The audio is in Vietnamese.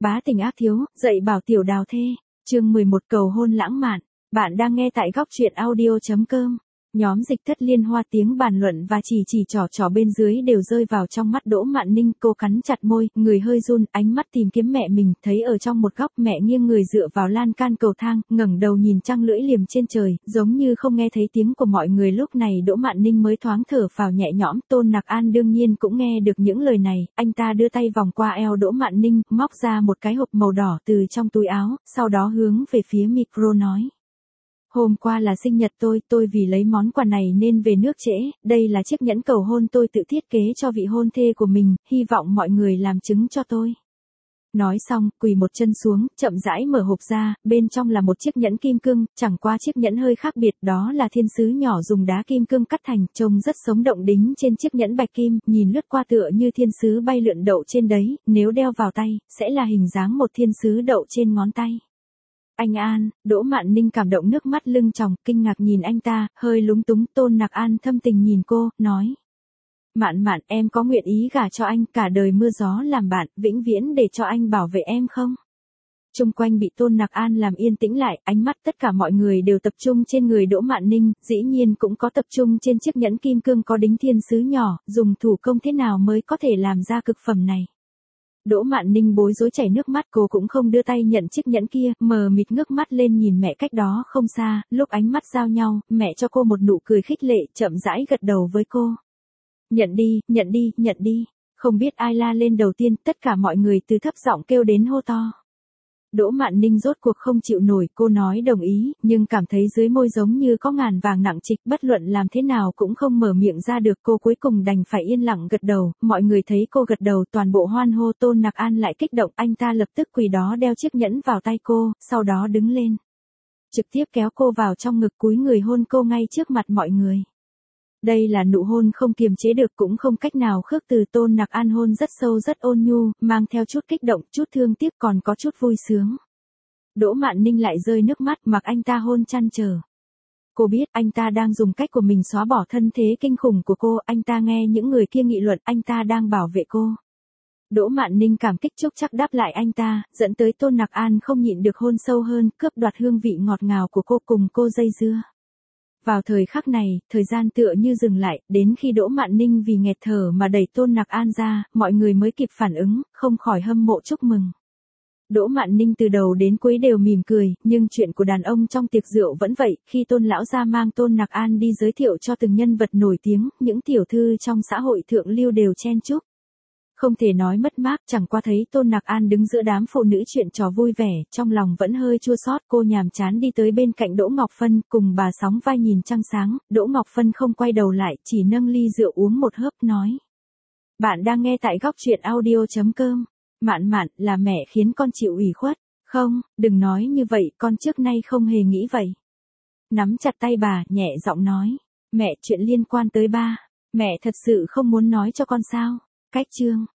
Bá tình ác thiếu, dạy bảo tiểu đào thê. Chương 11 cầu hôn lãng mạn. Bạn đang nghe tại góc truyện audio.com. Nhóm Dịch Thất Liên Hoa tiếng bàn luận và chỉ trò bên dưới đều rơi vào trong mắt Đỗ Mạn Ninh. Cô cắn chặt môi, người hơi run, ánh mắt tìm kiếm mẹ mình, thấy ở trong một góc mẹ nghiêng người dựa vào lan can cầu thang, ngẩng đầu nhìn trăng lưỡi liềm trên trời, giống như không nghe thấy tiếng của mọi người. Lúc này Đỗ Mạn Ninh mới thoáng thở phào nhẹ nhõm. Tôn Nặc An đương nhiên cũng nghe được những lời này, anh ta đưa tay vòng qua eo Đỗ Mạn Ninh, móc ra một cái hộp màu đỏ từ trong túi áo, sau đó hướng về phía micro nói. Hôm qua là sinh nhật tôi vì lấy món quà này nên về nước trễ, đây là chiếc nhẫn cầu hôn tôi tự thiết kế cho vị hôn thê của mình, hy vọng mọi người làm chứng cho tôi. Nói xong, quỳ một chân xuống, chậm rãi mở hộp ra, bên trong là một chiếc nhẫn kim cương, chẳng qua chiếc nhẫn hơi khác biệt, đó là thiên sứ nhỏ dùng đá kim cương cắt thành, trông rất sống động đính trên chiếc nhẫn bạch kim, nhìn lướt qua tựa như thiên sứ bay lượn đậu trên đấy, nếu đeo vào tay, sẽ là hình dáng một thiên sứ đậu trên ngón tay. Anh An, Đỗ Mạn Ninh cảm động nước mắt lưng tròng, kinh ngạc nhìn anh ta, hơi lúng túng. Tôn Nặc An thâm tình nhìn cô, nói. Mạn Mạn, em có nguyện ý gả cho anh, cả đời mưa gió làm bạn, vĩnh viễn để cho anh bảo vệ em không? Chung quanh bị Tôn Nặc An làm yên tĩnh lại, ánh mắt tất cả mọi người đều tập trung trên người Đỗ Mạn Ninh, dĩ nhiên cũng có tập trung trên chiếc nhẫn kim cương có đính thiên sứ nhỏ, dùng thủ công thế nào mới có thể làm ra cực phẩm này. Đỗ Mạn Ninh bối rối chảy nước mắt, cô cũng không đưa tay nhận chiếc nhẫn kia, mờ mịt ngước mắt lên nhìn mẹ cách đó không xa, lúc ánh mắt giao nhau, mẹ cho cô một nụ cười khích lệ, chậm rãi gật đầu với cô. Nhận đi, nhận đi, nhận đi. Không biết ai la lên đầu tiên, tất cả mọi người từ thấp giọng kêu đến hô to. Đỗ Mạn Ninh rốt cuộc không chịu nổi, cô nói đồng ý, nhưng cảm thấy dưới môi giống như có ngàn vàng nặng trịch, bất luận làm thế nào cũng không mở miệng ra được. Cô cuối cùng đành phải yên lặng gật đầu, mọi người thấy cô gật đầu toàn bộ hoan hô. Tôn Nặc An lại kích động, anh ta lập tức quỳ đó đeo chiếc nhẫn vào tay cô, sau đó đứng lên. Trực tiếp kéo cô vào trong ngực, cúi người hôn cô ngay trước mặt mọi người. Đây là nụ hôn không kiềm chế được, cũng không cách nào khước từ. Tôn Nặc An hôn rất sâu rất ôn nhu, mang theo chút kích động, chút thương tiếc, còn có chút vui sướng. Đỗ Mạn Ninh lại rơi nước mắt, mặc anh ta hôn chăn trở. Cô biết anh ta đang dùng cách của mình xóa bỏ thân thế kinh khủng của cô, anh ta nghe những người kia nghị luận, anh ta đang bảo vệ cô. Đỗ Mạn Ninh cảm kích chúc chắc đáp lại anh ta, dẫn tới Tôn Nặc An không nhịn được hôn sâu hơn, cướp đoạt hương vị ngọt ngào của cô, cùng cô dây dưa. Vào thời khắc này, thời gian tựa như dừng lại, đến khi Đỗ Mạn Ninh vì nghẹt thở mà đẩy Tôn Nặc An ra, mọi người mới kịp phản ứng, không khỏi hâm mộ chúc mừng. Đỗ Mạn Ninh từ đầu đến cuối đều mỉm cười, nhưng chuyện của đàn ông trong tiệc rượu vẫn vậy, khi Tôn lão gia mang Tôn Nặc An đi giới thiệu cho từng nhân vật nổi tiếng, những tiểu thư trong xã hội thượng lưu đều chen chúc. Không thể nói mất mát, chẳng qua thấy Tôn Nặc An đứng giữa đám phụ nữ chuyện trò vui vẻ, trong lòng vẫn hơi chua xót. Cô nhàm chán đi tới bên cạnh Đỗ Ngọc Phân, cùng bà sóng vai nhìn trăng sáng. Đỗ Ngọc Phân không quay đầu lại, chỉ nâng ly rượu uống một hớp nói. Bạn đang nghe tại góc truyện audio.com. Mạn Mạn, là mẹ khiến con chịu ủy khuất. Không, đừng nói như vậy, con trước nay không hề nghĩ vậy. Nắm chặt tay bà, nhẹ giọng nói. Mẹ, chuyện liên quan tới ba. Mẹ thật sự không muốn nói cho con sao? Cách chương.